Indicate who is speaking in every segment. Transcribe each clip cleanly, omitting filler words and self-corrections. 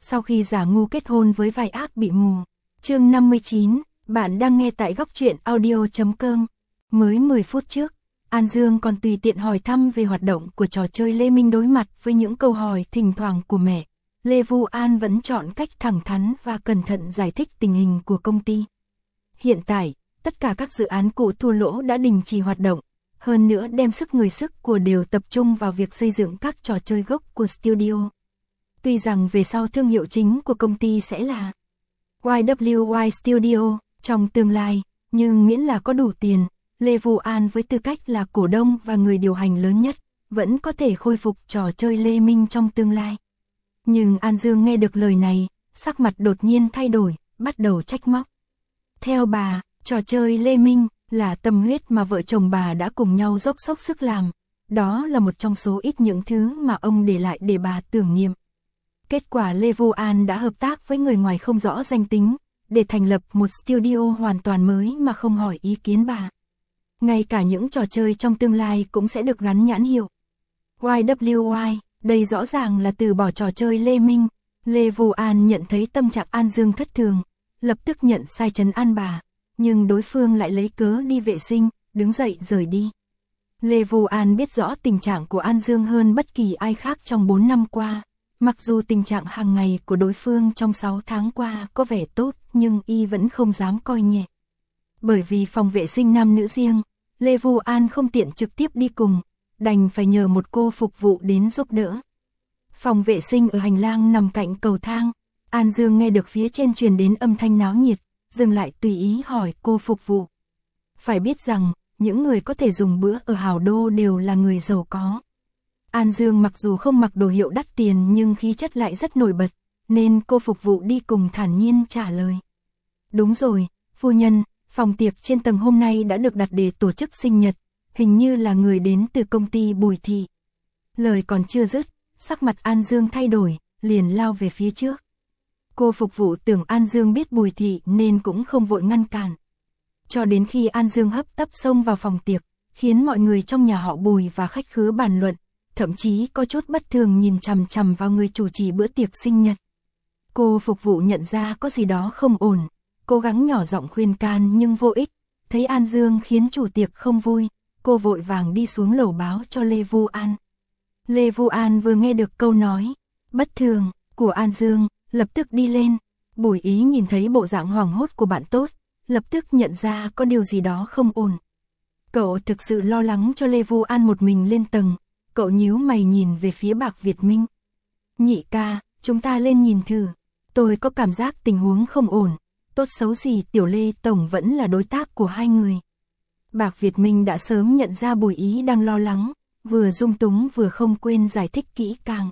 Speaker 1: sau khi giả ngu kết hôn với vai ác bị mù. Chương 59, bạn đang nghe tại góc truyện audio.com. Mới 10 phút trước, An Dương còn tùy tiện hỏi thăm về hoạt động của trò chơi Lê Minh. Đối mặt với những câu hỏi thỉnh thoảng của mẹ, Lê Vu An vẫn chọn cách thẳng thắn và cẩn thận giải thích tình hình của công ty. Hiện tại, tất cả các dự án cũ thua lỗ đã đình chỉ hoạt động, hơn nữa đem sức người sức của đều tập trung vào việc xây dựng các trò chơi gốc của studio. Tuy rằng về sau thương hiệu chính của công ty sẽ là YWY Studio trong tương lai, nhưng miễn là có đủ tiền, Lê Vu An với tư cách là cổ đông và người điều hành lớn nhất, vẫn có thể khôi phục trò chơi Lê Minh trong tương lai. Nhưng An Dương nghe được lời này, sắc mặt đột nhiên thay đổi, bắt đầu trách móc. Theo bà, trò chơi Lê Minh là tâm huyết mà vợ chồng bà đã cùng nhau dốc sức làm. Đó là một trong số ít những thứ mà ông để lại để bà tưởng niệm. Kết quả Lê Vu An đã hợp tác với người ngoài không rõ danh tính, để thành lập một studio hoàn toàn mới mà không hỏi ý kiến bà. Ngay cả những trò chơi trong tương lai cũng sẽ được gắn nhãn hiệu YWY, đây rõ ràng là từ bỏ trò chơi Lê Minh. Lê Vu An nhận thấy tâm trạng An Dương thất thường, lập tức nhận sai trấn an bà, nhưng đối phương lại lấy cớ đi vệ sinh, đứng dậy rời đi. Lê Vu An biết rõ tình trạng của An Dương hơn bất kỳ ai khác trong 4 năm qua. Mặc dù tình trạng hàng ngày của đối phương trong 6 tháng qua có vẻ tốt, nhưng y vẫn không dám coi nhẹ. Bởi vì phòng vệ sinh nam nữ riêng, Lê Vu An không tiện trực tiếp đi cùng, đành phải nhờ một cô phục vụ đến giúp đỡ. Phòng vệ sinh ở hành lang nằm cạnh cầu thang, An Dương nghe được phía trên truyền đến âm thanh náo nhiệt, dừng lại tùy ý hỏi cô phục vụ. Phải biết rằng, những người có thể dùng bữa ở Hào Đô đều là người giàu có. An Dương mặc dù không mặc đồ hiệu đắt tiền nhưng khí chất lại rất nổi bật, nên cô phục vụ đi cùng thản nhiên trả lời. Đúng rồi, phu nhân, phòng tiệc trên tầng hôm nay đã được đặt để tổ chức sinh nhật, hình như là người đến từ công ty Bùi Thị. Lời còn chưa dứt, sắc mặt An Dương thay đổi, liền lao về phía trước. Cô phục vụ tưởng An Dương biết Bùi Thị nên cũng không vội ngăn cản. Cho đến khi An Dương hấp tấp xông vào phòng tiệc, khiến mọi người trong nhà họ Bùi và khách khứa bàn luận, thậm chí có chút bất thường nhìn chằm chằm vào người chủ trì bữa tiệc sinh nhật. Cô phục vụ nhận ra có gì đó không ổn, cố gắng nhỏ giọng khuyên can nhưng vô ích. Thấy An Dương khiến chủ tiệc không vui, cô vội vàng đi xuống lầu báo cho Lê Vu An. Lê Vu An vừa nghe được câu nói bất thường của An Dương, lập tức đi lên. Bùi Ý nhìn thấy bộ dạng hoảng hốt của bạn tốt, lập tức nhận ra có điều gì đó không ổn. Cậu thực sự lo lắng cho Lê Vu An một mình lên tầng, cậu nhíu mày nhìn về phía Bạc Việt Minh. Nhị ca, chúng ta lên nhìn thử, tôi có cảm giác tình huống không ổn, tốt xấu gì Tiểu Lê Tổng vẫn là đối tác của hai người. Bạc Việt Minh đã sớm nhận ra Bùi Ý đang lo lắng, vừa dung túng vừa không quên giải thích kỹ càng.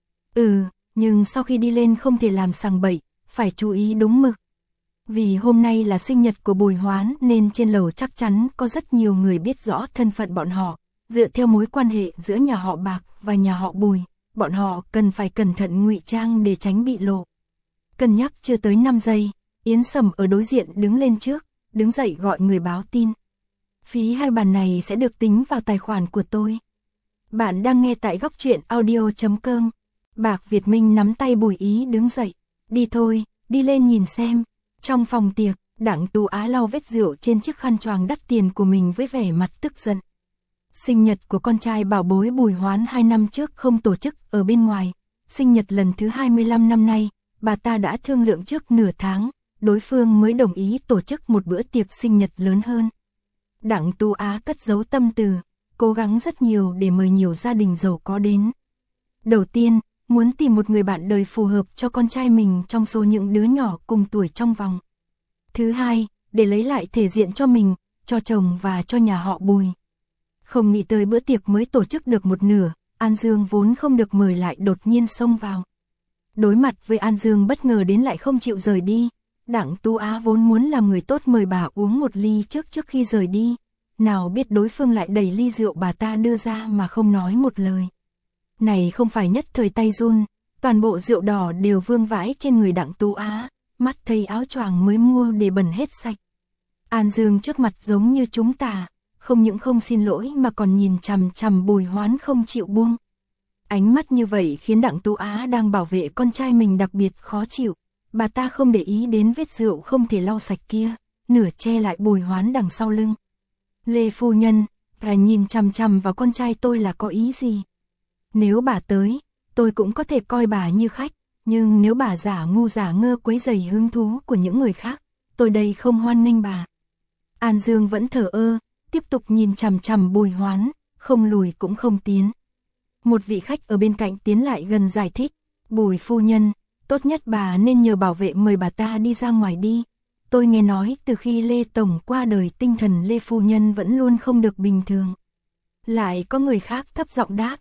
Speaker 1: Nhưng sau khi đi lên không thể làm sằng bậy, phải chú ý đúng mực. Vì hôm nay là sinh nhật của Bùi Hoán nên trên lầu chắc chắn có rất nhiều người biết rõ thân phận bọn họ. Dựa theo mối quan hệ giữa nhà họ Bạc và nhà họ Bùi, bọn họ cần phải cẩn thận ngụy trang để tránh bị lộ. Cân nhắc chưa tới 5 giây, Yến Sầm ở đối diện đứng lên trước, đứng dậy gọi người báo tin. Phí 2 bàn này sẽ được tính vào tài khoản của tôi. Bạn đang nghe tại góc truyện audio.com. Bạc Việt Minh nắm tay Bùi Ý đứng dậy. Đi thôi, đi lên nhìn xem. Trong phòng tiệc, Đặng Tú Á lau vết rượu trên chiếc khăn choàng đắt tiền của mình với vẻ mặt tức giận. Sinh nhật của con trai bảo bối Bùi Hoán 2 năm trước không tổ chức ở bên ngoài. Sinh nhật lần thứ 25 năm nay, bà ta đã thương lượng trước nửa tháng, đối phương mới đồng ý tổ chức một bữa tiệc sinh nhật lớn hơn. Đặng Tú Á cất giấu tâm tư, cố gắng rất nhiều để mời nhiều gia đình giàu có đến. Đầu tiên, muốn tìm một người bạn đời phù hợp cho con trai mình trong số những đứa nhỏ cùng tuổi trong vòng. Thứ hai, để lấy lại thể diện cho mình, cho chồng và cho nhà họ Bùi. Không nghĩ tới bữa tiệc mới tổ chức được một nửa, An Dương vốn không được mời lại đột nhiên xông vào. Đối mặt với An Dương bất ngờ đến lại không chịu rời đi, Đặng Tú Á vốn muốn làm người tốt mời bà uống một ly trước khi rời đi. Nào biết đối phương lại đẩy ly rượu bà ta đưa ra mà không nói một lời. Này không phải nhất thời tay run, toàn bộ rượu đỏ đều vương vãi trên người Đặng Tú Á, mắt thấy áo choàng mới mua để bẩn hết sạch. An Dương trước mặt giống như chúng ta, không những không xin lỗi mà còn nhìn chằm chằm Bùi Hoán không chịu buông. Ánh mắt như vậy khiến Đặng Tú Á đang bảo vệ con trai mình đặc biệt khó chịu. Bà ta không để ý đến vết rượu không thể lau sạch kia, nửa che lại Bùi Hoán đằng sau lưng. Lê phu nhân, bà nhìn chằm chằm vào con trai tôi là có ý gì? Nếu bà tới, tôi cũng có thể coi bà như khách, nhưng nếu bà giả ngu giả ngơ quấy rầy hứng thú của những người khác, tôi đây không hoan nghênh bà. An Dương vẫn thờ ơ, tiếp tục nhìn chằm chằm Bùi Hoán, không lùi cũng không tiến. Một vị khách ở bên cạnh tiến lại gần giải thích, Bùi phu nhân, tốt nhất bà nên nhờ bảo vệ mời bà ta đi ra ngoài đi. Tôi nghe nói từ khi Lê Tổng qua đời tinh thần Lê phu nhân vẫn luôn không được bình thường. Lại có người khác thấp giọng đáp,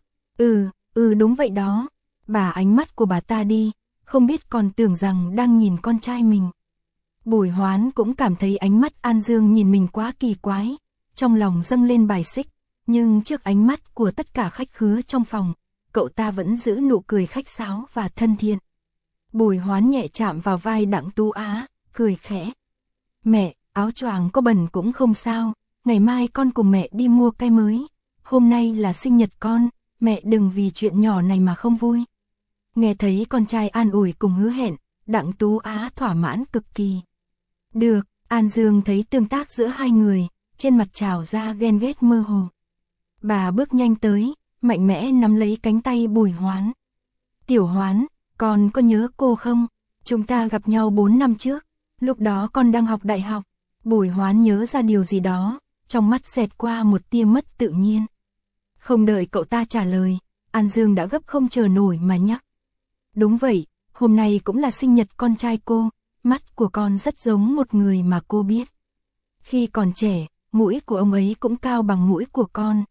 Speaker 1: đúng vậy đó, bà ánh mắt của bà ta đi, không biết còn tưởng rằng đang nhìn con trai mình. Bùi Hoán cũng cảm thấy ánh mắt An Dương nhìn mình quá kỳ quái, trong lòng dâng lên bài xích, nhưng trước ánh mắt của tất cả khách khứa trong phòng, cậu ta vẫn giữ nụ cười khách sáo và thân thiện. Bùi Hoán nhẹ chạm vào vai Đặng Tú Á, cười khẽ. Mẹ, áo choàng có bẩn cũng không sao, ngày mai con cùng mẹ đi mua cái mới. Hôm nay là sinh nhật con, mẹ đừng vì chuyện nhỏ này mà không vui. Nghe thấy con trai an ủi cùng hứa hẹn, Đặng Tú Á thỏa mãn cực kỳ. Được, An Dương thấy tương tác giữa hai người, trên mặt trào ra ghen ghét mơ hồ. Bà bước nhanh tới, mạnh mẽ nắm lấy cánh tay Bùi Hoán. Tiểu Hoán, con có nhớ cô không? Chúng ta gặp nhau 4 năm trước, lúc đó con đang học đại học. Bùi Hoán nhớ ra điều gì đó, trong mắt xẹt qua một tia mất tự nhiên. Không đợi cậu ta trả lời, An Dương đã gấp không chờ nổi mà nhắc. Đúng vậy, hôm nay cũng là sinh nhật con trai cô, mắt của con rất giống một người mà cô biết. Khi còn trẻ, mũi của ông ấy cũng cao bằng mũi của con,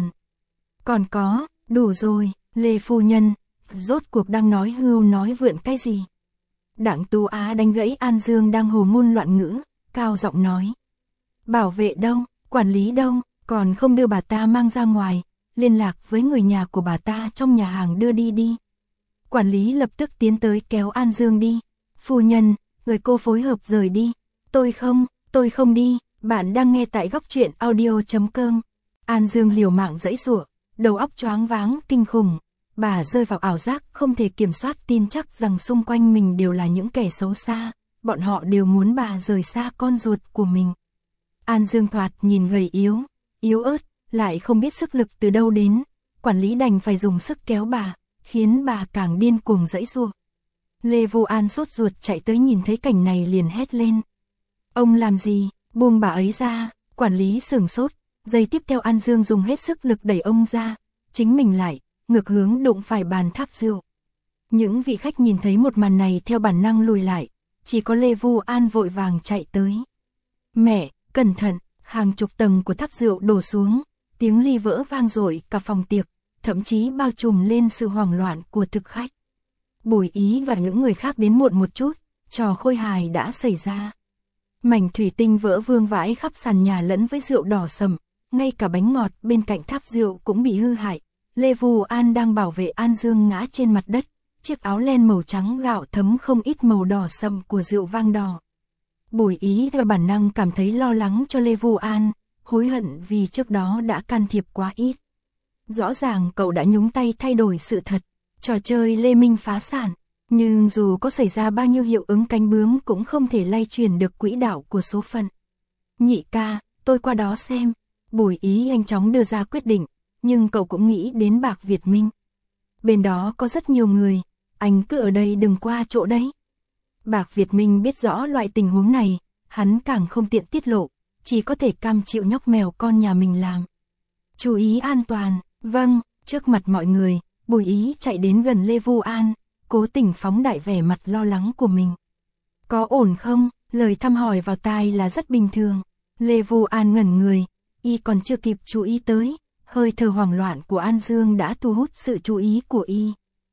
Speaker 1: còn có, đủ rồi, Lê phu nhân, rốt cuộc đang nói hưu nói vượn cái gì? Đặng Tú Á đánh gãy An Dương đang hồ ngôn loạn ngữ, cao giọng nói. Bảo vệ đâu, quản lý đâu, còn không đưa bà ta mang ra ngoài, liên lạc với người nhà của bà ta trong nhà hàng đưa đi. Quản lý lập tức tiến tới kéo An Dương đi. Phu nhân, người cô phối hợp rời đi. Tôi không đi, bạn đang nghe tại góc truyện audio.com. An Dương liều mạng giãy giụa, đầu óc choáng váng kinh khủng. Bà rơi vào ảo giác không thể kiểm soát, tin chắc rằng xung quanh mình đều là những kẻ xấu xa, bọn họ đều muốn bà rời xa con ruột của mình. An Dương thoạt nhìn gầy yếu ớt, lại không biết sức lực từ đâu đến, quản lý đành phải dùng sức kéo bà, khiến bà càng điên cuồng giãy giụa. Lê Vô An sốt ruột chạy tới nhìn thấy cảnh này liền hét lên. Ông làm gì, buông bà ấy ra, quản lý sửng sốt, giây tiếp theo An Dương dùng hết sức lực đẩy ông ra, chính mình lại, ngược hướng đụng phải bàn tháp rượu. Những vị khách nhìn thấy một màn này theo bản năng lùi lại, chỉ có Lê Vu An vội vàng chạy tới. Mẹ, cẩn thận, hàng chục tầng của tháp rượu đổ xuống, tiếng ly vỡ vang dội cả phòng tiệc, thậm chí bao trùm lên sự hoảng loạn của thực khách. Bùi Ý và những người khác đến muộn một chút, trò khôi hài đã xảy ra. Mảnh thủy tinh vỡ vương vãi khắp sàn nhà lẫn với rượu đỏ sầm, ngay cả bánh ngọt bên cạnh tháp rượu cũng bị hư hại. Lê Vu An đang bảo vệ An Dương ngã trên mặt đất, chiếc áo len màu trắng gạo thấm không ít màu đỏ sậm của rượu vang đỏ. Bùi Ý theo bản năng cảm thấy lo lắng cho Lê Vu An, hối hận vì trước đó đã can thiệp quá ít. Rõ ràng cậu đã nhúng tay thay đổi sự thật, trò chơi Lê Minh phá sản, nhưng dù có xảy ra bao nhiêu hiệu ứng cánh bướm cũng không thể lay chuyển được quỹ đạo của số phận. Nhị ca, tôi qua đó xem. Bùi Ý nhanh chóng đưa ra quyết định, nhưng cậu cũng nghĩ đến Bạc Việt Minh. Bên đó có rất nhiều người, anh cứ ở đây đừng qua chỗ đấy. Bạc Việt Minh biết rõ loại tình huống này, hắn càng không tiện tiết lộ, chỉ có thể cam chịu nhóc mèo con nhà mình làm. Chú ý an toàn, vâng, trước mặt mọi người, Bùi Ý chạy đến gần Lê Vu An, cố tình phóng đại vẻ mặt lo lắng của mình. Có ổn không? Lời thăm hỏi vào tai là rất bình thường. Lê Vu An ngẩn người, y còn chưa kịp chú ý tới, hơi thở hoảng loạn của An Dương đã thu hút sự chú ý của y.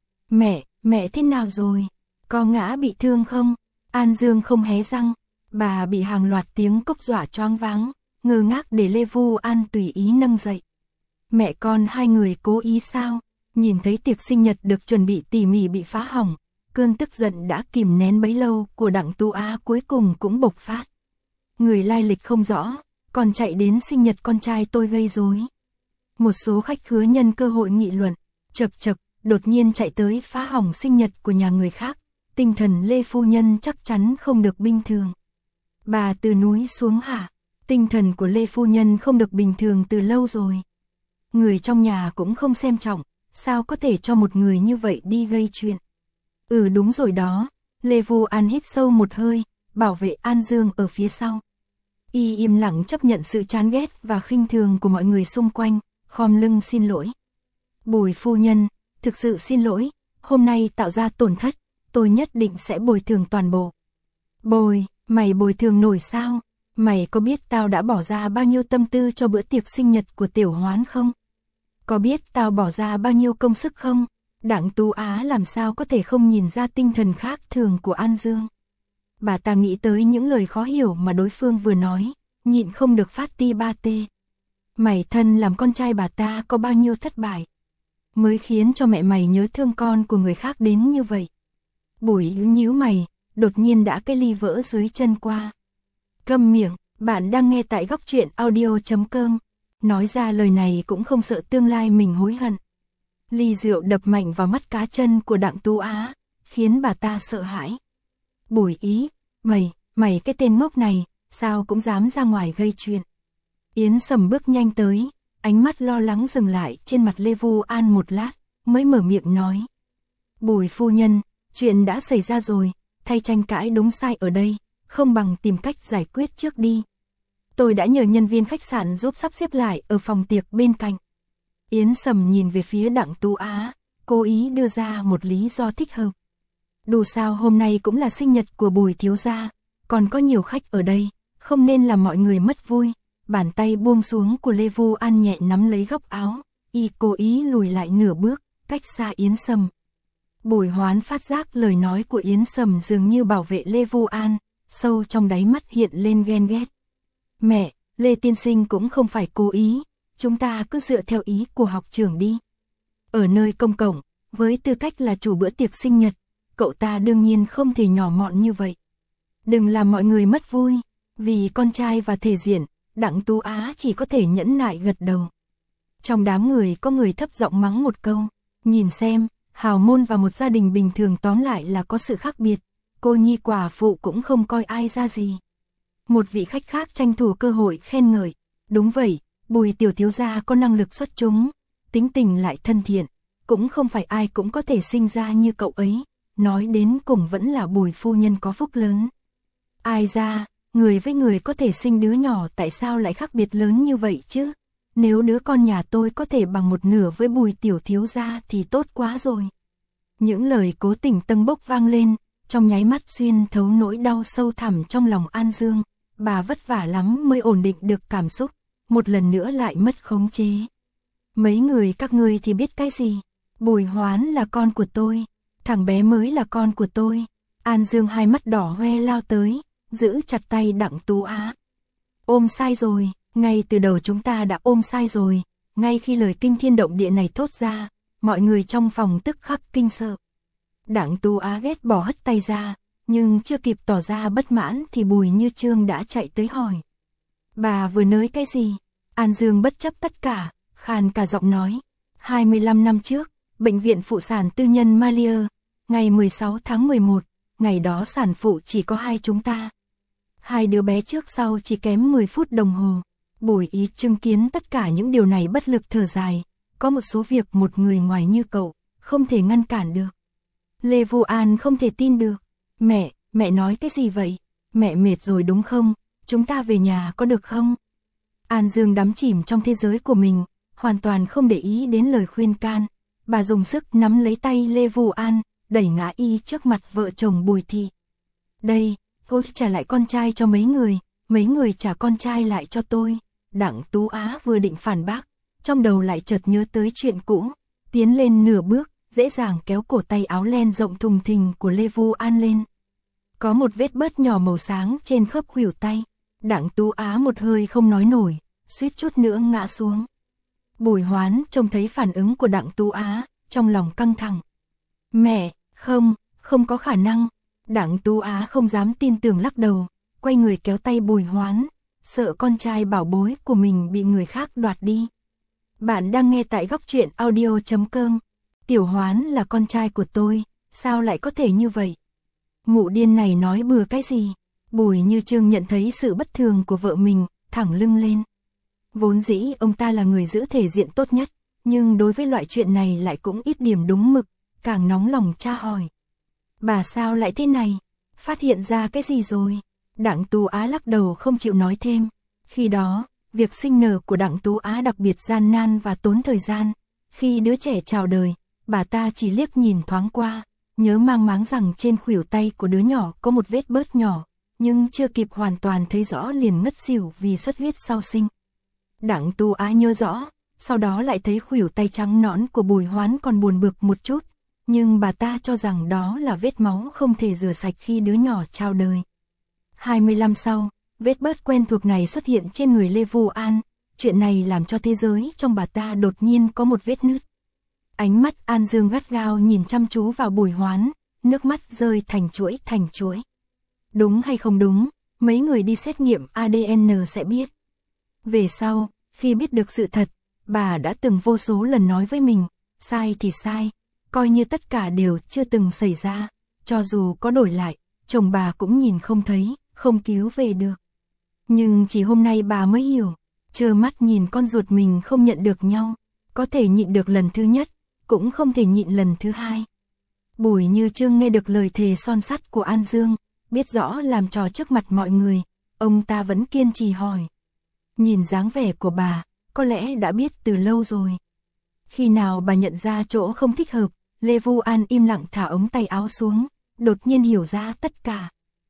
Speaker 1: Mẹ thế nào rồi? Có ngã bị thương không? An Dương không hé răng, bà bị hàng loạt tiếng cốc dọa choáng váng, ngơ ngác để Lê Vu An tùy ý nâng dậy. Mẹ con hai người cố ý sao? Nhìn thấy tiệc sinh nhật được chuẩn bị tỉ mỉ bị phá hỏng, cơn tức giận đã kìm nén bấy lâu của Đặng Tú Á cuối cùng cũng bộc phát. Người lai lịch không rõ, còn chạy đến sinh nhật con trai tôi gây rối. Một số khách khứa nhân cơ hội nghị luận, chậc, đột nhiên chạy tới phá hỏng sinh nhật của nhà người khác, tinh thần Lê phu nhân chắc chắn không được bình thường. Bà từ núi xuống hả? Tinh thần của Lê phu nhân không được bình thường từ lâu rồi. Người trong nhà cũng không xem trọng, sao có thể cho một người như vậy đi gây chuyện. Đúng rồi đó, Lê Vu An hít sâu một hơi, bảo vệ An Dương ở phía sau. Y im lặng chấp nhận sự chán ghét và khinh thường của mọi người xung quanh, khom lưng xin lỗi. Bùi phu nhân, thực sự xin lỗi, hôm nay tạo ra tổn thất, tôi nhất định sẽ bồi thường toàn bộ. Mày bồi thường nổi sao? Mày có biết tao đã bỏ ra bao nhiêu tâm tư cho bữa tiệc sinh nhật của Tiểu Hoán không? Có biết tao bỏ ra bao nhiêu công sức không? Đặng Tú Á làm sao có thể không nhìn ra tinh thần khác thường của An Dương. Bà ta nghĩ tới những lời khó hiểu mà đối phương vừa nói, nhịn không được phát ti ba tê. Mày thân làm con trai bà ta có bao nhiêu thất bại, mới khiến cho mẹ mày nhớ thương con của người khác đến như vậy. Bùi nhíu mày, đột nhiên đã cái ly vỡ dưới chân qua. Câm miệng, bạn đang nghe tại góc truyện audio.com. Nói ra lời này cũng không sợ tương lai mình hối hận. Ly rượu đập mạnh vào mắt cá chân của Đặng Tú Á, khiến bà ta sợ hãi. Bùi ý, mày cái tên ngốc này, sao cũng dám ra ngoài gây chuyện. Yến Sầm bước nhanh tới, ánh mắt lo lắng dừng lại trên mặt Lê Vu An một lát, mới mở miệng nói. Bùi phu nhân, chuyện đã xảy ra rồi, thay tranh cãi đúng sai ở đây, không bằng tìm cách giải quyết trước đi. Tôi đã nhờ nhân viên khách sạn giúp sắp xếp lại ở phòng tiệc bên cạnh. Yến Sầm nhìn về phía Đặng Tú Á, cố ý đưa ra một lý do thích hợp. Dù sao hôm nay cũng là sinh nhật của Bùi thiếu gia, còn có nhiều khách ở đây, không nên làm mọi người mất vui. Bàn tay buông xuống của Lê Vu An nhẹ nắm lấy góc áo, y cố ý lùi lại nửa bước, cách xa Yến Sầm. Bùi Hoán phát giác lời nói của Yến Sầm dường như bảo vệ Lê Vu An, sâu trong đáy mắt hiện lên ghen ghét. Mẹ, Lê tiên sinh cũng không phải cố ý, chúng ta cứ dựa theo ý của học trưởng đi. Ở nơi công cộng, với tư cách là chủ bữa tiệc sinh nhật, cậu ta đương nhiên không thể nhỏ mọn như vậy. Đừng làm mọi người mất vui, vì con trai và thể diện, Đặng Tú Á chỉ có thể nhẫn nại gật đầu. Trong đám người có người thấp giọng mắng một câu, nhìn xem, hào môn và một gia đình bình thường tóm lại là có sự khác biệt, cô nhi quả phụ cũng không coi ai ra gì. Một vị khách khác tranh thủ cơ hội khen ngợi, đúng vậy, Bùi tiểu thiếu gia có năng lực xuất chúng, tính tình lại thân thiện, cũng không phải ai cũng có thể sinh ra như cậu ấy, nói đến cùng vẫn là Bùi phu nhân có phúc lớn. Ai ra, người với người có thể sinh đứa nhỏ tại sao lại khác biệt lớn như vậy chứ? Nếu đứa con nhà tôi có thể bằng một nửa với Bùi tiểu thiếu gia thì tốt quá rồi. Những lời cố tình tâng bốc vang lên, trong nháy mắt xuyên thấu nỗi đau sâu thẳm trong lòng An Dương. Bà vất vả lắm mới ổn định được cảm xúc, một lần nữa lại mất khống chế. Mấy người các ngươi thì biết cái gì? Bùi Hoán là con của tôi, thằng bé mới là con của tôi. An Dương hai mắt đỏ hoe lao tới, giữ chặt tay Đặng Tú Á. Ôm sai rồi, ngay từ đầu chúng ta đã ôm sai rồi. Ngay khi lời kinh thiên động địa này thốt ra, mọi người trong phòng tức khắc kinh sợ. Đặng Tú Á ghét bỏ hất tay ra, nhưng chưa kịp tỏ ra bất mãn thì Bùi Như Chương đã chạy tới hỏi. Bà vừa nói cái gì? An Dương bất chấp tất cả, khàn cả giọng nói. 25 năm trước, bệnh viện phụ sản tư nhân Malia, ngày 16 tháng 11, ngày đó sản phụ chỉ có hai chúng ta. Hai đứa bé trước sau chỉ kém 10 phút đồng hồ. Bùi Ý chứng kiến tất cả những điều này bất lực thở dài. Có một số việc một người ngoài như cậu, không thể ngăn cản được. Lê Vu An không thể tin được. Mẹ nói cái gì vậy? Mẹ mệt rồi đúng không? Chúng ta về nhà có được không? An Dương đắm chìm trong thế giới của mình, hoàn toàn không để ý đến lời khuyên can. Bà dùng sức nắm lấy tay Lê Vu An, đẩy ngã y trước mặt vợ chồng Bùi Thị. Đây, tôi trả lại con trai cho mấy người trả con trai lại cho tôi. Đặng Tú Á vừa định phản bác, trong đầu lại chợt nhớ tới chuyện cũ, tiến lên nửa bước, dễ dàng kéo cổ tay áo len rộng thùng thình của Lê Vu An lên. Có một vết bớt nhỏ màu sáng trên khớp khuỷu tay. Đặng Tú Á một hơi không nói nổi, suýt chút nữa ngã xuống. Bùi Hoán trông thấy phản ứng của Đặng Tú Á, trong lòng căng thẳng. Mẹ, không có khả năng. Đặng Tú Á không dám tin tưởng lắc đầu, quay người kéo tay Bùi Hoán, sợ con trai bảo bối của mình bị người khác đoạt đi. Bạn đang nghe tại góc truyện audio.com. Tiểu Hoán là con trai của tôi, sao lại có thể như vậy? Mụ điên này nói bừa cái gì? Bùi Như Chương nhận thấy sự bất thường của vợ mình, thẳng lưng lên. Vốn dĩ ông ta là người giữ thể diện tốt nhất, nhưng đối với loại chuyện này lại cũng ít điểm đúng mực, càng nóng lòng tra hỏi. Bà sao lại thế này? Phát hiện ra cái gì rồi? Đặng Tú Á lắc đầu không chịu nói thêm. Khi đó, việc sinh nở của Đặng Tú Á đặc biệt gian nan và tốn thời gian. Khi đứa trẻ chào đời, bà ta chỉ liếc nhìn thoáng qua, nhớ mang máng rằng trên khuỷu tay của đứa nhỏ có một vết bớt nhỏ, nhưng chưa kịp hoàn toàn thấy rõ liền ngất xỉu vì xuất huyết sau sinh. Đặng Tú Á nhớ rõ, sau đó lại thấy khuỷu tay trắng nõn của Bùi Hoán còn buồn bực một chút, nhưng bà ta cho rằng đó là vết máu không thể rửa sạch khi đứa nhỏ chào đời. 20 năm sau, vết bớt quen thuộc này xuất hiện trên người Lê Vu An, chuyện này làm cho thế giới trong bà ta đột nhiên có một vết nứt. Ánh mắt An Dương gắt gao nhìn chăm chú vào Bùi Hoán, nước mắt rơi thành chuỗi. Đúng hay không đúng, mấy người đi xét nghiệm ADN sẽ biết. Về sau, khi biết được sự thật, bà đã từng vô số lần nói với mình, sai thì sai, coi như tất cả đều chưa từng xảy ra, cho dù có đổi lại, chồng bà cũng nhìn không thấy, không cứu về được. Nhưng chỉ hôm nay bà mới hiểu, trơ mắt nhìn con ruột mình không nhận được nhau, có thể nhịn được lần thứ nhất, cũng không thể nhịn lần thứ hai. Bùi Như Chương nghe được lời thề son sắt của An Dương, biết rõ làm trò trước mặt mọi người, ông ta vẫn kiên trì hỏi. Nhìn dáng vẻ của bà, có lẽ đã biết từ lâu rồi. Khi nào bà nhận ra chỗ không thích hợp, Lê Vu An im lặng thả ống tay áo xuống, đột nhiên hiểu ra tất cả.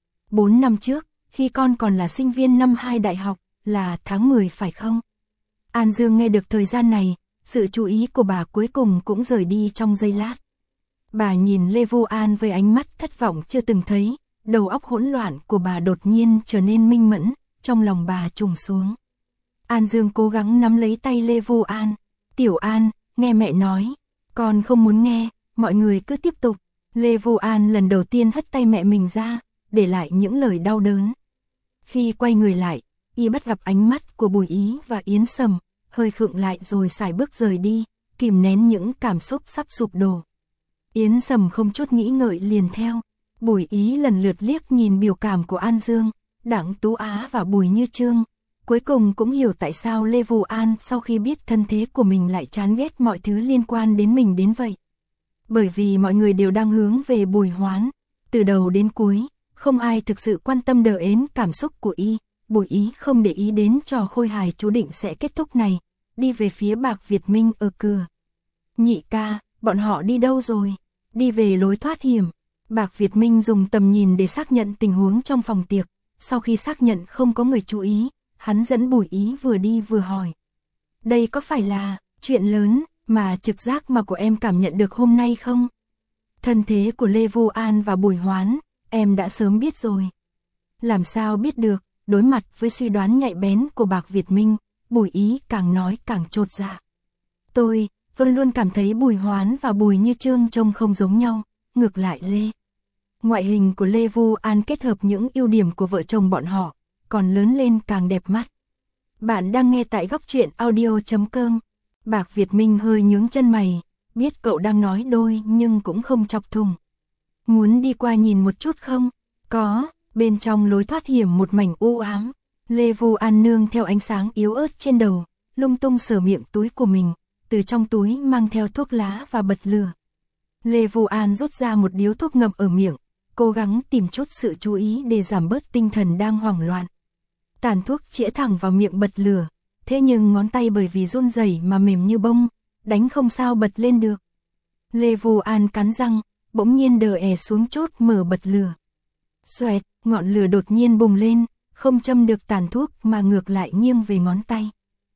Speaker 1: 4 năm trước, khi con còn là sinh viên năm 2 đại học, là tháng 10 phải không? An Dương nghe được thời gian này, sự chú ý của bà cuối cùng cũng rời đi trong giây lát. Bà nhìn Lê Vu An với ánh mắt thất vọng chưa từng thấy, đầu óc hỗn loạn của bà đột nhiên trở nên minh mẫn, trong lòng bà trùng xuống. An Dương cố gắng nắm lấy tay Lê Vu An. Tiểu An, nghe mẹ nói. Con không muốn nghe, mọi người cứ tiếp tục. Lê Vu An lần đầu tiên hất tay mẹ mình ra, để lại những lời đau đớn. Khi quay người lại, y bắt gặp ánh mắt của Bùi Ý và Yến Sầm, hơi khựng lại rồi sải bước rời đi, kìm nén những cảm xúc sắp sụp đổ. Yến Sầm không chút nghĩ ngợi liền theo. Bùi Ý lần lượt liếc nhìn biểu cảm của An Dương, Đặng Tú Á và Bùi Như Chương. Cuối cùng cũng hiểu tại sao Lê Vu An sau khi biết thân thế của mình lại chán ghét mọi thứ liên quan đến mình đến vậy. Bởi vì mọi người đều đang hướng về Bùi Hoán. Từ đầu đến cuối, không ai thực sự quan tâm đến cảm xúc của y. Bùi Ý không để ý đến trò khôi hài chú định sẽ kết thúc này, đi về phía Bạc Việt Minh ở cửa. Nhị ca, bọn họ đi đâu rồi? Đi về lối thoát hiểm. Bạc Việt Minh dùng tầm nhìn để xác nhận tình huống trong phòng tiệc. Sau khi xác nhận không có người chú ý, hắn dẫn Bùi Ý vừa đi vừa hỏi. Đây có phải là chuyện lớn mà trực giác mà của em cảm nhận được hôm nay không? Thân thế của Lê Vu An và Bùi Hoán, em đã sớm biết rồi. Làm sao biết được? Đối mặt với suy đoán nhạy bén của Bạc Việt Minh, Bùi Ý càng nói càng chột dạ. Tôi vẫn luôn cảm thấy Bùi Hoán và Bùi Như Chương trông không giống nhau, ngược lại ngoại hình của Lê Vu An kết hợp những ưu điểm của vợ chồng bọn họ, còn lớn lên càng đẹp mắt. Bạn đang nghe tại góc truyện audio.com. Bạc Việt Minh hơi nhướng chân mày, biết cậu đang nói đôi nhưng cũng không chọc thùng. Muốn đi qua nhìn một chút không? Có, bên trong lối thoát hiểm một mảnh u ám. Lê Vu An nương theo ánh sáng yếu ớt trên đầu, lung tung sờ miệng túi của mình, từ trong túi mang theo thuốc lá và bật lửa. Lê Vu An rút ra một điếu thuốc ngậm ở miệng, cố gắng tìm chút sự chú ý để giảm bớt tinh thần đang hoảng loạn. Tàn thuốc chĩa thẳng vào miệng bật lửa, thế nhưng ngón tay bởi vì run rẩy mà mềm như bông, đánh không sao bật lên được. Lê Vu An cắn răng, bỗng nhiên đờ è xuống chốt mở bật lửa. Xoẹt, ngọn lửa đột nhiên bùng lên, không châm được tàn thuốc mà ngược lại nghiêng về ngón tay.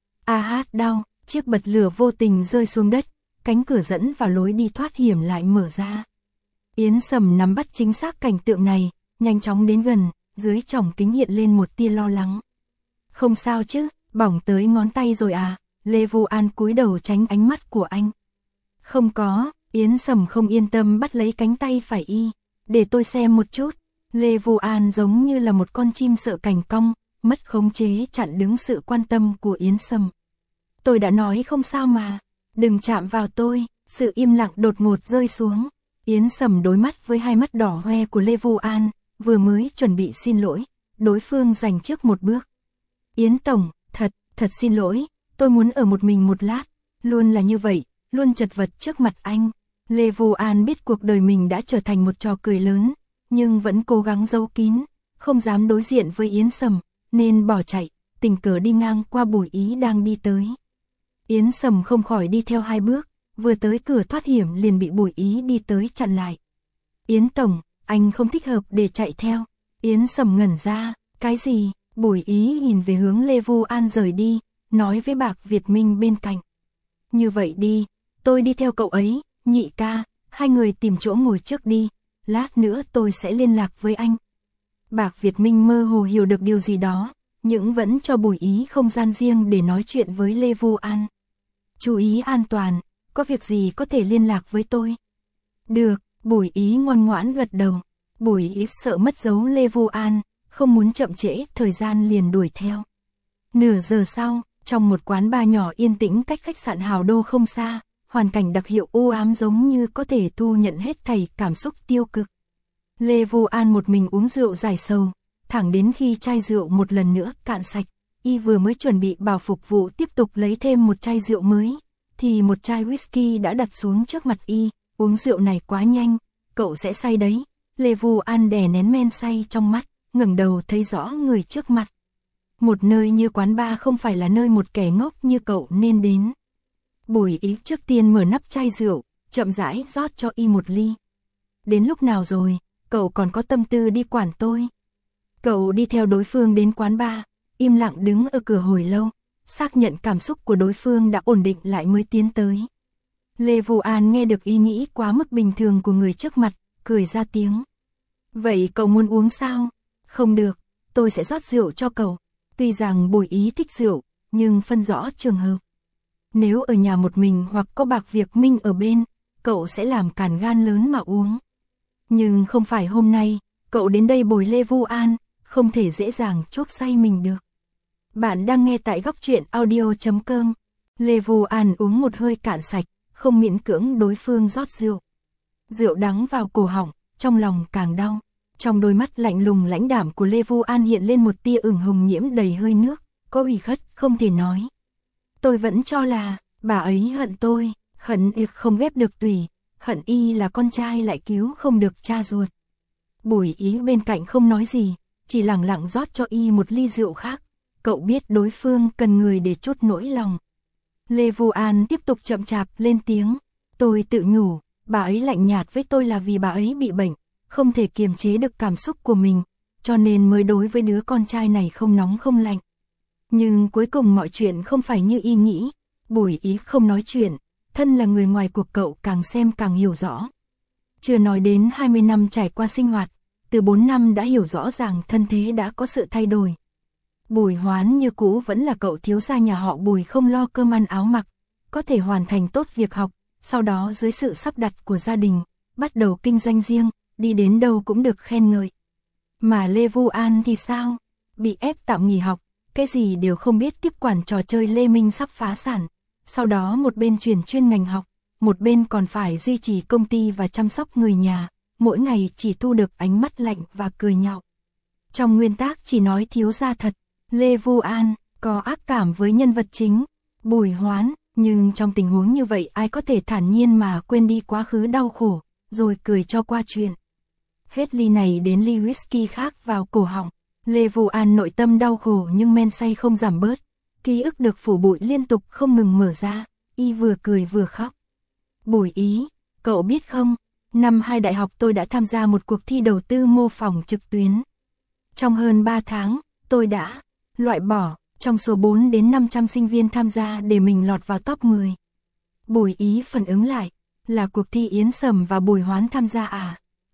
Speaker 1: A hát đau, chiếc bật lửa vô tình rơi xuống đất, cánh cửa dẫn vào lối đi thoát hiểm lại mở ra. Yến Sầm nắm bắt chính xác cảnh tượng này, nhanh chóng đến gần, dưới tròng kính hiện lên một tia lo lắng. Không sao chứ, bỏng tới ngón tay rồi à? Lê Vu An cúi đầu tránh ánh mắt của anh. Không có, Yến Sầm không yên tâm bắt lấy cánh tay phải y. Để tôi xem một chút. Lê Vu An giống như là một con chim sợ cành cong, mất khống chế chặn đứng sự quan tâm của Yến Sầm. Tôi đã nói không sao mà, đừng chạm vào tôi. Sự im lặng đột ngột rơi xuống. Yến Sầm đối mắt với hai mắt đỏ hoe của Lê Vu An, vừa mới chuẩn bị xin lỗi, đối phương giành trước một bước. Yến Tổng, thật xin lỗi, tôi muốn ở một mình một lát, luôn là như vậy, luôn chật vật trước mặt anh. Lê Vu An biết cuộc đời mình đã trở thành một trò cười lớn, nhưng vẫn cố gắng giấu kín, không dám đối diện với Yến Sầm, nên bỏ chạy, tình cờ đi ngang qua Bùi Ý đang đi tới. Yến Sầm không khỏi đi theo hai bước, vừa tới cửa thoát hiểm liền bị Bùi Ý đi tới chặn lại. Yến Tổng, anh không thích hợp để chạy theo. Yến Sầm ngẩn ra, cái gì? Bùi Ý nhìn về hướng Lê Vu An rời đi, nói với Bạc Việt Minh bên cạnh. Như vậy đi, tôi đi theo cậu ấy, Nhị ca, hai người tìm chỗ ngồi trước đi, lát nữa tôi sẽ liên lạc với anh. Bạc Việt Minh mơ hồ hiểu được điều gì đó, nhưng vẫn cho Bùi Ý không gian riêng để nói chuyện với Lê Vu An. Chú ý an toàn, có việc gì có thể liên lạc với tôi. Được, Bùi Ý ngoan ngoãn gật đầu. Bùi Ý sợ mất dấu Lê Vu An, không muốn chậm trễ thời gian liền đuổi theo. Nửa giờ sau, trong một quán bar nhỏ yên tĩnh cách khách sạn Hào Đô không xa, hoàn cảnh đặc hiệu u ám giống như có thể thu nhận hết thảy cảm xúc tiêu cực. Lê Vu An một mình uống rượu giải sầu, thẳng đến khi chai rượu một lần nữa cạn sạch, y vừa mới chuẩn bị bảo phục vụ tiếp tục lấy thêm một chai rượu mới, thì một chai whisky đã đặt xuống trước mặt y. Uống rượu này quá nhanh, cậu sẽ say đấy. Lê Vu An đè nén men say trong mắt, ngẩng đầu thấy rõ người trước mặt. Một nơi như quán bar không phải là nơi một kẻ ngốc như cậu nên đến. Bùi Ý trước tiên mở nắp chai rượu, chậm rãi rót cho y một ly. Đến lúc nào rồi, cậu còn có tâm tư đi quản tôi? Cậu đi theo đối phương đến quán bar, im lặng đứng ở cửa hồi lâu, xác nhận cảm xúc của đối phương đã ổn định lại mới tiến tới. Lê Vu An nghe được ý nghĩ quá mức bình thường của người trước mặt, cười ra tiếng. Vậy cậu muốn uống sao? Không được, tôi sẽ rót rượu cho cậu. Tuy rằng Bùi Ý thích rượu, nhưng phân rõ trường hợp. Nếu ở nhà một mình hoặc có Bạc Việt Minh ở bên, cậu sẽ làm càn gan lớn mà uống. Nhưng không phải hôm nay, cậu đến đây bồi Lê Vu An, không thể dễ dàng chuốc say mình được. Bạn đang nghe tại góc truyện audio.com. Lê Vu An uống một hơi cạn sạch, không miễn cưỡng đối phương rót rượu. Rượu đắng vào cổ họng, trong lòng càng đau. Trong đôi mắt lạnh lùng lãnh đạm của Lê Vu An hiện lên một tia ửng hồng nhiễm đầy hơi nước, có ủy khuất không thể nói. Tôi vẫn cho là, bà ấy hận tôi, hận y không ghép được tùy, hận y là con trai lại cứu không được cha ruột. Bùi Ý bên cạnh không nói gì, chỉ lặng lặng rót cho y một ly rượu khác. Cậu biết đối phương cần người để trút nỗi lòng. Lê Vu An tiếp tục chậm chạp lên tiếng. Tôi tự nhủ, bà ấy lạnh nhạt với tôi là vì bà ấy bị bệnh, không thể kiềm chế được cảm xúc của mình, cho nên mới đối với đứa con trai này không nóng không lạnh. Nhưng cuối cùng mọi chuyện không phải như y nghĩ. Bùi Ý không nói chuyện, thân là người ngoài cuộc cậu càng xem càng hiểu rõ. Chưa nói đến 20 năm trải qua sinh hoạt, từ 4 năm đã hiểu rõ ràng thân thế đã có sự thay đổi. Bùi Hoán như cũ vẫn là cậu thiếu gia nhà họ Bùi không lo cơm ăn áo mặc, có thể hoàn thành tốt việc học, sau đó dưới sự sắp đặt của gia đình, bắt đầu kinh doanh riêng, đi đến đâu cũng được khen ngợi. Mà Lê Vu An thì sao? Bị ép tạm nghỉ học, cái gì đều không biết, tiếp quản trò chơi Lê Minh sắp phá sản, sau đó một bên chuyển chuyên ngành học, một bên còn phải duy trì công ty và chăm sóc người nhà, mỗi ngày chỉ thu được ánh mắt lạnh và cười nhạo. Trong nguyên tắc chỉ nói thiếu gia thật. Lê Vu An có ác cảm với nhân vật chính, Bùi Hoán, nhưng trong tình huống như vậy ai có thể thản nhiên mà quên đi quá khứ đau khổ, rồi cười cho qua chuyện. Hết ly này đến ly whisky khác vào cổ họng, Lê Vu An nội tâm đau khổ nhưng men say không giảm bớt, ký ức được phủ bụi liên tục không ngừng mở ra, y vừa cười vừa khóc. Bùi Ý, cậu biết không, năm 2 đại học tôi đã tham gia một cuộc thi đầu tư mô phỏng trực tuyến. Trong hơn 3 tháng, tôi đã loại bỏ trong số 4 đến 500 sinh viên tham gia để mình lọt vào top 10. Bùi Ý phản ứng lại, là cuộc thi Yến Sầm và Bùi Hoán tham gia à?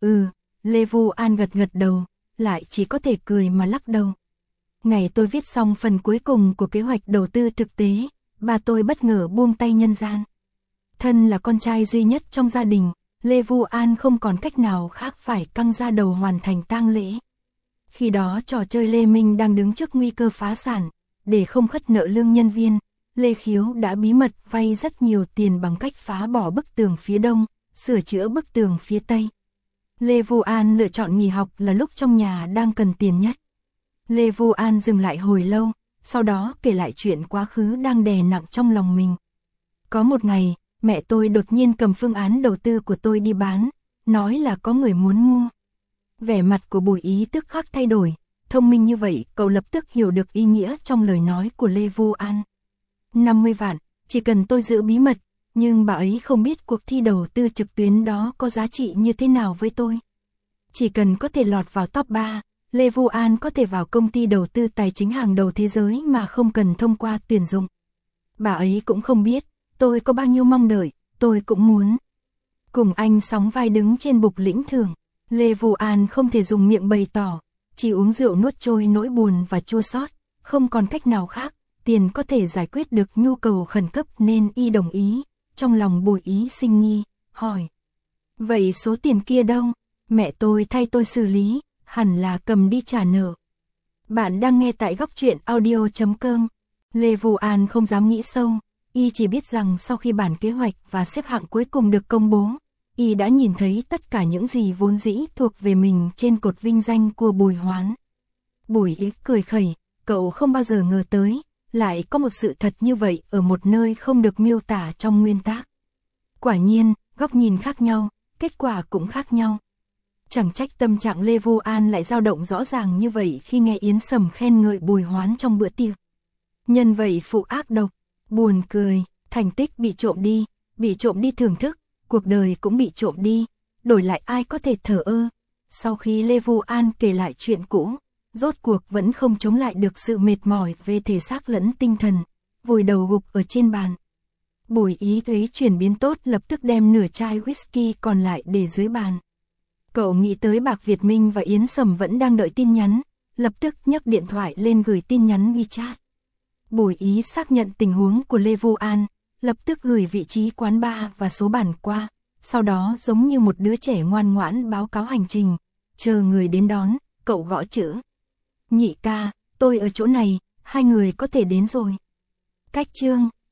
Speaker 1: Lê Vu An gật gật đầu, lại chỉ có thể cười mà lắc đầu. Ngày tôi viết xong phần cuối cùng của kế hoạch đầu tư thực tế, bà tôi bất ngờ buông tay nhân gian. Thân là con trai duy nhất trong gia đình, Lê Vu An không còn cách nào khác phải căng ra đầu hoàn thành tang lễ. Khi đó trò chơi Lê Minh đang đứng trước nguy cơ phá sản, để không khất nợ lương nhân viên, Lê Khiếu đã bí mật vay rất nhiều tiền bằng cách phá bỏ bức tường phía đông, sửa chữa bức tường phía tây. Lê Vu An lựa chọn nghỉ học là lúc trong nhà đang cần tiền nhất. Lê Vu An dừng lại hồi lâu, sau đó kể lại chuyện quá khứ đang đè nặng trong lòng mình. Có một ngày, mẹ tôi đột nhiên cầm phương án đầu tư của tôi đi bán, nói là có người muốn mua. Vẻ mặt của Bùi Ý tức khắc thay đổi, thông minh như vậy cậu lập tức hiểu được ý nghĩa trong lời nói của Lê Vu An. 50 vạn, chỉ cần tôi giữ bí mật, nhưng bà ấy không biết cuộc thi đầu tư trực tuyến đó có giá trị như thế nào với tôi. Chỉ cần có thể lọt vào top 3, Lê Vu An có thể vào công ty đầu tư tài chính hàng đầu thế giới mà không cần thông qua tuyển dụng. Bà ấy cũng không biết, tôi có bao nhiêu mong đợi, tôi cũng muốn. Cùng anh sóng vai đứng trên bục lĩnh thưởng, Lê Vu An không thể dùng miệng bày tỏ, chỉ uống rượu nuốt trôi nỗi buồn và chua xót, không còn cách nào khác, tiền có thể giải quyết được nhu cầu khẩn cấp nên y đồng ý. Trong lòng Bùi Ý sinh nghi, hỏi. Vậy số tiền kia đâu? Mẹ tôi thay tôi xử lý, hẳn là cầm đi trả nợ. Bạn đang nghe tại góc truyện audio.com. Lê Vu An không dám nghĩ sâu, y chỉ biết rằng sau khi bản kế hoạch và xếp hạng cuối cùng được công bố, y đã nhìn thấy tất cả những gì vốn dĩ thuộc về mình trên cột vinh danh của Bùi Hoán. Bùi Ý cười khẩy, cậu không bao giờ ngờ tới, lại có một sự thật như vậy ở một nơi không được miêu tả trong nguyên tác. Quả nhiên, góc nhìn khác nhau, kết quả cũng khác nhau. Chẳng trách tâm trạng Lê Vu An lại dao động rõ ràng như vậy khi nghe Yến Sầm khen ngợi Bùi Hoán trong bữa tiệc. Nhân vậy phụ ác độc, buồn cười, thành tích bị trộm đi thưởng thức, cuộc đời cũng bị trộm đi, đổi lại ai có thể thờ ơ. Sau khi Lê Vu An kể lại chuyện cũ, rốt cuộc vẫn không chống lại được sự mệt mỏi về thể xác lẫn tinh thần, vùi đầu gục ở trên bàn. Bùi Ý thấy chuyển biến tốt lập tức đem nửa chai whisky còn lại để dưới bàn. Cậu nghĩ tới Bạc Việt Minh và Yến Sầm vẫn đang đợi tin nhắn, lập tức nhấc điện thoại lên gửi tin nhắn WeChat. Bùi Ý xác nhận tình huống của Lê Vu An, lập tức gửi vị trí quán bar và số bàn qua, sau đó giống như một đứa trẻ ngoan ngoãn báo cáo hành trình, chờ người đến đón, cậu gõ chữ. Nhị ca, tôi ở chỗ này, hai người có thể đến rồi. Cách chương